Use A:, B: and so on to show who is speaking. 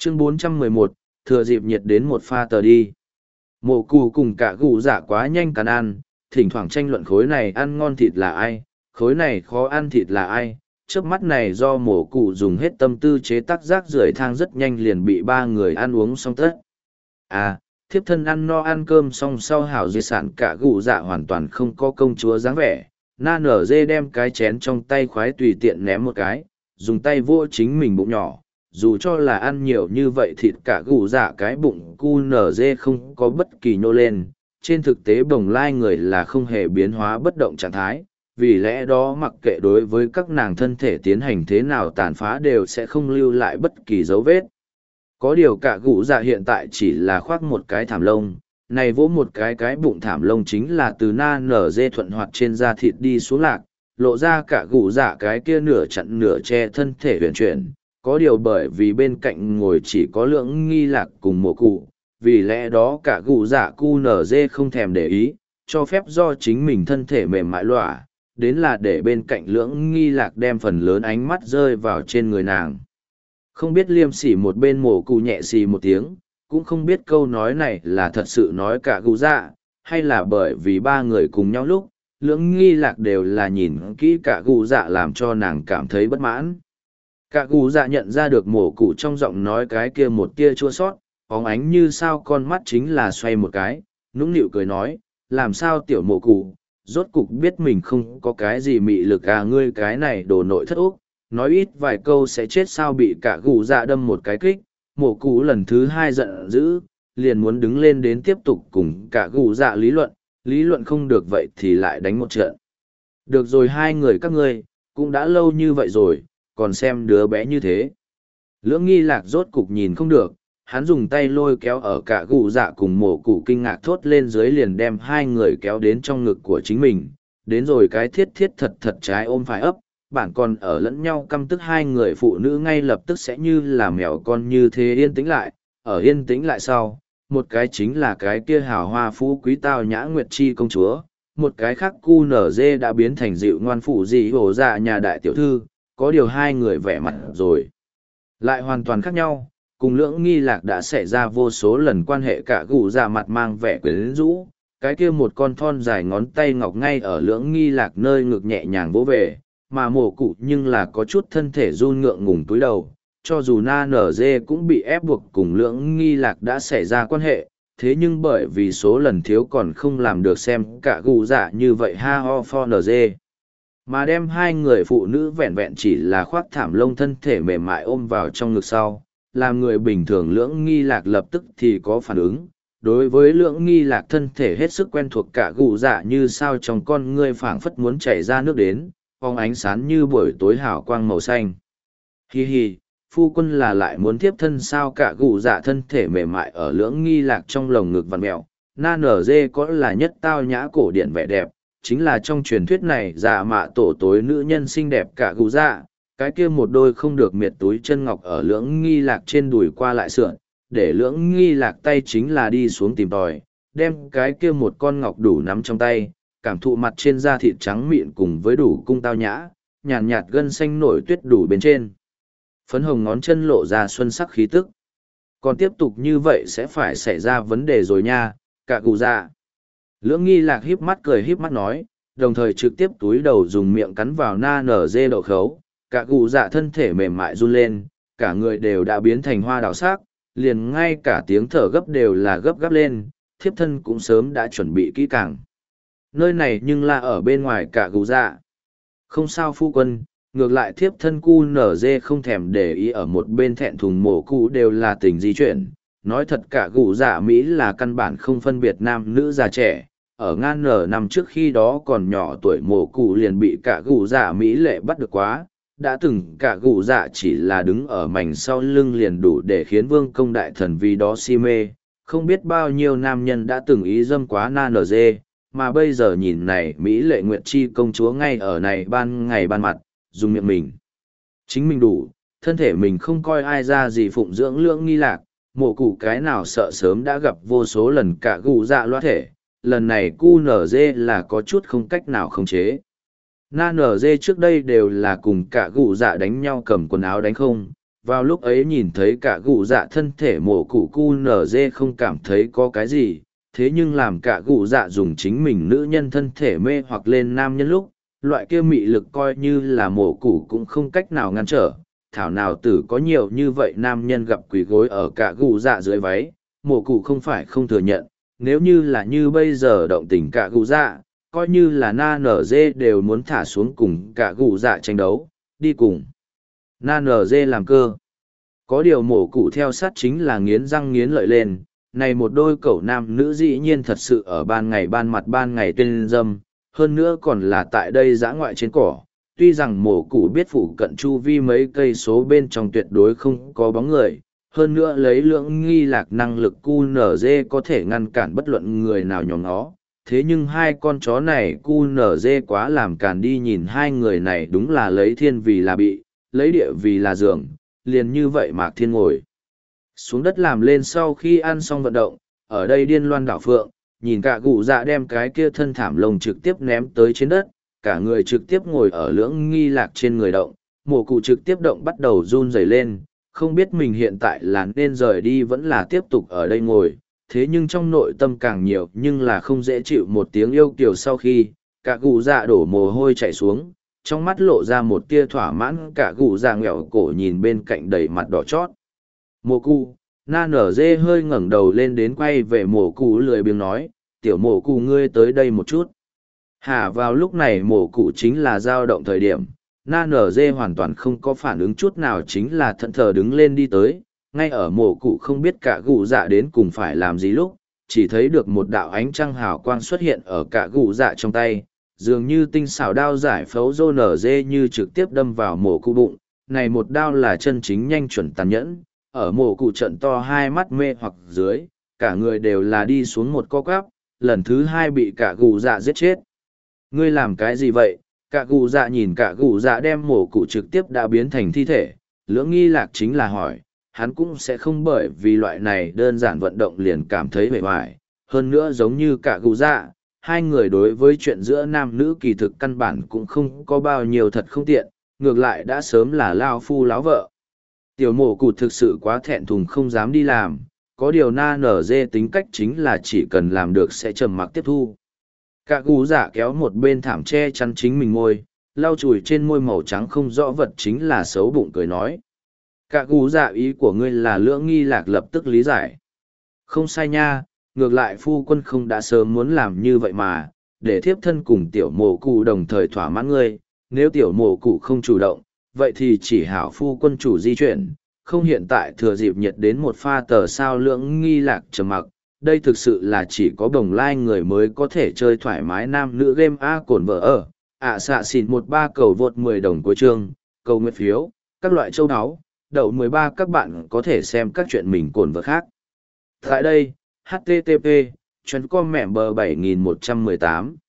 A: Chương 411, thừa dịp nhiệt đến một pha tờ đi. Mộ cụ cùng cả gù dạ quá nhanh cắn ăn, thỉnh thoảng tranh luận khối này ăn ngon thịt là ai, khối này khó ăn thịt là ai. Trước mắt này do mổ cụ dùng hết tâm tư chế tác rác rưởi thang rất nhanh liền bị ba người ăn uống xong tất. À, thiếp thân ăn no ăn cơm xong sau hảo di sản cả gù dạ hoàn toàn không có công chúa dáng vẻ. Na nở dê đem cái chén trong tay khoái tùy tiện ném một cái, dùng tay vô chính mình bụng nhỏ. Dù cho là ăn nhiều như vậy thịt cả gù dạ cái bụng cu nở dê không có bất kỳ nhô lên. Trên thực tế bồng lai người là không hề biến hóa bất động trạng thái, vì lẽ đó mặc kệ đối với các nàng thân thể tiến hành thế nào tàn phá đều sẽ không lưu lại bất kỳ dấu vết. Có điều cả gũ dạ hiện tại chỉ là khoác một cái thảm lông, này vỗ một cái bụng thảm lông chính là từ na nở dê thuận hoạt trên da thịt đi xuống lạc, lộ ra cả gũ dạ cái kia nửa chặn nửa che thân thể huyền chuyển. Có điều bởi vì bên cạnh ngồi chỉ có Lưỡng Nghi Lạc cùng Mộ Cụ, vì lẽ đó cả gũ dạ cu nở dê không thèm để ý, cho phép do chính mình thân thể mềm mại lỏa, đến là để bên cạnh Lưỡng Nghi Lạc đem phần lớn ánh mắt rơi vào trên người nàng. Không biết liêm sỉ một bên Mộ Cụ nhẹ xì một tiếng, cũng không biết câu nói này là thật sự nói cả gũ dạ, hay là bởi vì ba người cùng nhau lúc, Lưỡng Nghi Lạc đều là nhìn kỹ cả gũ dạ làm cho nàng cảm thấy bất mãn. Cả gù dạ nhận ra được Mổ Cụ trong giọng nói cái kia một tia chua sót, óng ánh như sao con mắt chính là xoay một cái, nũng nịu cười nói, làm sao tiểu Mổ Cụ, rốt cục biết mình không có cái gì mị lực à, ngươi cái này đồ nội thất úc, nói ít vài câu sẽ chết sao, bị cả gù dạ đâm một cái kích. Mổ Cụ lần thứ hai giận dữ, liền muốn đứng lên đến tiếp tục cùng cả gù dạ lý luận không được vậy thì lại đánh một trận. Được rồi, hai người các ngươi, cũng đã lâu như vậy rồi, còn xem đứa bé như thế. Lưỡng Nghi Lạc rốt cục nhìn không được, hắn dùng tay lôi kéo ở cả gù dạ cùng Mổ Cụ kinh ngạc thốt lên dưới, liền đem hai người kéo đến trong ngực của chính mình, đến rồi cái thiết thiết thật thật trái ôm phải ấp, bản còn ở lẫn nhau căm tức hai người phụ nữ ngay lập tức sẽ như là mèo con như thế yên tĩnh lại, ở yên tĩnh lại sau, một cái chính là cái kia hào hoa phú quý tao nhã Nguyệt Chi công chúa, một cái khác cu nở dê đã biến thành dịu ngoan phụ dị hổ dạ nhà đại tiểu thư. Có điều hai người vẻ mặt rồi lại hoàn toàn khác nhau, cùng Lưỡng Nghi Lạc đã xảy ra vô số lần quan hệ, cả gù dạ mặt mang vẻ quyến rũ, cái kia một con thon dài ngón tay ngọc ngay ở Lưỡng Nghi Lạc nơi ngực nhẹ nhàng vỗ về, mà Mổ Cụ nhưng là có chút thân thể run ngượng ngùng túi đầu, cho dù na nở dê cũng bị ép buộc cùng Lưỡng Nghi Lạc đã xảy ra quan hệ, thế nhưng bởi vì số lần thiếu còn không làm được xem cả gù dạ như vậy ha ho for nở dê. Mà đem hai người phụ nữ vẹn vẹn chỉ là khoác thảm lông thân thể mềm mại ôm vào trong ngực sau, làm người bình thường Lưỡng Nghi Lạc lập tức thì có phản ứng. Đối với Lưỡng Nghi Lạc thân thể hết sức quen thuộc, cả gù dạ như sao trong con ngươi phảng phất muốn chảy ra nước đến, phóng ánh sáng như buổi tối hào quang màu xanh. Hi hi, phu quân là lại muốn tiếp thân sao, cả gù dạ thân thể mềm mại ở Lưỡng Nghi Lạc trong lồng ngực vặn mẹo, na nở dê có là nhất tao nhã cổ điển vẻ đẹp. Chính là trong truyền thuyết này dạ mạ tổ tối nữ nhân xinh đẹp cả gù dạ, cái kia một đôi không được miệt túi chân ngọc ở Lưỡng Nghi Lạc trên đùi qua lại sượn, để Lưỡng Nghi Lạc tay chính là đi xuống tìm tòi, đem cái kia một con ngọc đủ nắm trong tay, cảm thụ mặt trên da thịt trắng mịn cùng với đủ cung tao nhã, nhàn nhạt gân xanh nổi tuyết đủ bên trên. Phấn hồng ngón chân lộ ra xuân sắc khí tức. Còn tiếp tục như vậy sẽ phải xảy ra vấn đề rồi nha, cả gù dạ. Lưỡng Nghi Lạc híp mắt cười híp mắt nói, đồng thời trực tiếp túi đầu dùng miệng cắn vào na nở dê đậu khấu, cả gù dạ thân thể mềm mại run lên, cả người đều đã biến thành hoa đào sắc, liền ngay cả tiếng thở gấp đều là gấp gáp lên, thiếp thân cũng sớm đã chuẩn bị kỹ càng. Nơi này nhưng là ở bên ngoài cả gù dạ. Không sao phu quân, ngược lại thiếp thân cu nở dê không thèm để ý ở một bên thẹn thùng Mổ Cụ đều là tình di chuyển. Nói thật cả gù dạ Mỹ là căn bản không phân biệt nam nữ già trẻ. Ở ngang nở năm trước khi đó còn nhỏ tuổi Mổ Cụ liền bị cả gù dạ Mỹ lệ bắt được quá. Đã từng cả gù dạ chỉ là đứng ở mảnh sau lưng liền đủ để khiến vương công đại thần vì đó si mê. Không biết bao nhiêu nam nhân đã từng ý dâm quá na nở dê, mà bây giờ nhìn này Mỹ lệ Nguyệt Chi công chúa ngay ở này ban ngày ban mặt, dùng miệng mình. Chính mình đủ, thân thể mình không coi ai ra gì phụng dưỡng Lưỡng Nghi Lạc, Mổ Cụ cái nào sợ sớm đã gặp vô số lần cả gù dạ loa thể, lần này cu nở dê là có chút không cách nào khống chế. Na nở dê trước đây đều là cùng cả gù dạ đánh nhau cầm quần áo đánh không, Vào lúc ấy nhìn thấy cả gù dạ thân thể mổ cụ cu nở dê không cảm thấy có cái gì, thế nhưng làm cả gù dạ dùng chính mình nữ nhân thân thể mê hoặc lên nam nhân lúc, loại kia mị lực coi như là mổ cụ cũng không cách nào ngăn trở. Thảo nào tử có nhiều như vậy nam nhân gặp quỷ gối ở cả gù dạ dưới váy, mổ cụ không phải không thừa nhận, nếu như là như bây giờ động tình cả gù dạ, coi như là na nở dê đều muốn thả xuống cùng cả gù dạ tranh đấu, đi cùng. Na nở dê làm cơ. Có điều mổ cụ theo sát chính là nghiến răng nghiến lợi lên, này một đôi cẩu nam nữ dĩ nhiên thật sự ở ban ngày ban mặt ban ngày tuyên dâm, hơn nữa còn là tại đây dã ngoại trên cỏ. Tuy rằng mổ cụ biết phụ cận chu vi mấy cây số bên trong tuyệt đối không có bóng người, hơn nữa lấy lượng nghi lạc năng lực QNZ có thể ngăn cản bất luận người nào nhóm nó. Thế nhưng hai con chó này QNZ quá làm cản đi, nhìn hai người này đúng là lấy thiên vì là bị, lấy địa vì là giường, liền như vậy Mạc Thiên ngồi xuống đất làm lên sau khi ăn xong vận động, ở đây điên loan đảo phượng, nhìn cả cụ dạ đem cái kia thân thảm lông trực tiếp ném tới trên đất, cả người trực tiếp ngồi ở lưỡng nghi lạc trên người động, mổ cụ trực tiếp động bắt đầu run rẩy lên, không biết mình hiện tại là nên rời đi vẫn là tiếp tục ở đây ngồi, thế nhưng trong nội tâm càng nhiều nhưng là không dễ chịu một tiếng yêu kiều sau khi, cả cụ dạ đổ mồ hôi chạy xuống, trong mắt lộ ra một tia thỏa mãn, cả cụ dạ nghẹo cổ nhìn bên cạnh đầy mặt đỏ chót. Mổ cụ, na nở dê hơi ngẩng đầu lên đến quay về mổ cụ lười biếng nói, tiểu mổ cụ ngươi tới đây một chút. Hả, vào lúc này mổ cụ chính là dao động thời điểm, na nở dê hoàn toàn không có phản ứng chút nào, chính là thẫn thờ đứng lên đi tới, ngay ở mổ cụ không biết cả cụ dạ đến cùng phải làm gì lúc, chỉ thấy được một đạo ánh trăng hào quang xuất hiện ở cả cụ dạ trong tay, dường như tinh xảo đao giải phẫu rô nở dê như trực tiếp đâm vào mổ cụ bụng, này một đao là chân chính nhanh chuẩn tàn nhẫn, ở mổ cụ trận to hai mắt mê hoặc dưới, cả người đều là đi xuống một co quắp, lần thứ hai bị cả cụ dạ giết chết. Ngươi làm cái gì vậy? Cả cụ dạ nhìn cả cụ dạ đem mổ cụ trực tiếp đã biến thành thi thể, lưỡng nghi lạc chính là hỏi, hắn cũng sẽ không bởi vì loại này đơn giản vận động liền cảm thấy bề hoài, hơn nữa giống như cả cụ dạ, hai người đối với chuyện giữa nam nữ kỳ thực căn bản cũng không có bao nhiêu thật không tiện, ngược lại đã sớm là lao phu láo vợ. Tiểu mổ cụ thực sự quá thẹn thùng không dám đi làm, có điều na nở dê tính cách chính là chỉ cần làm được sẽ trầm mặc tiếp thu. Cả cụ dạ kéo một bên thảm che chắn chính mình môi, lau chùi trên môi màu trắng không rõ vật chính là xấu bụng cười nói. Cả cụ dạ ý của ngươi là lưỡng nghi lạc lập tức lý giải. Không sai nha, ngược lại phu quân không đã sớm muốn làm như vậy mà, để thiếp thân cùng tiểu mổ cụ đồng thời thỏa mãn ngươi, nếu tiểu mổ cụ không chủ động, vậy thì chỉ hảo phu quân chủ di chuyển, không hiện tại thừa dịp nhiệt đến một pha tờ sao lưỡng nghi lạc trầm mặc. Đây thực sự là chỉ có bồng lai người mới có thể chơi thoải mái nam nữ game A cổn vợ ở. Xạ xỉn 13 cầu vượt 10 đồng cuối chương, cầu nguyện phiếu, các loại châu áo, đậu 13 các bạn có thể xem các chuyện mình cổn vợ khác. Tại đây, http, chuyến com mẹ bờ 7118.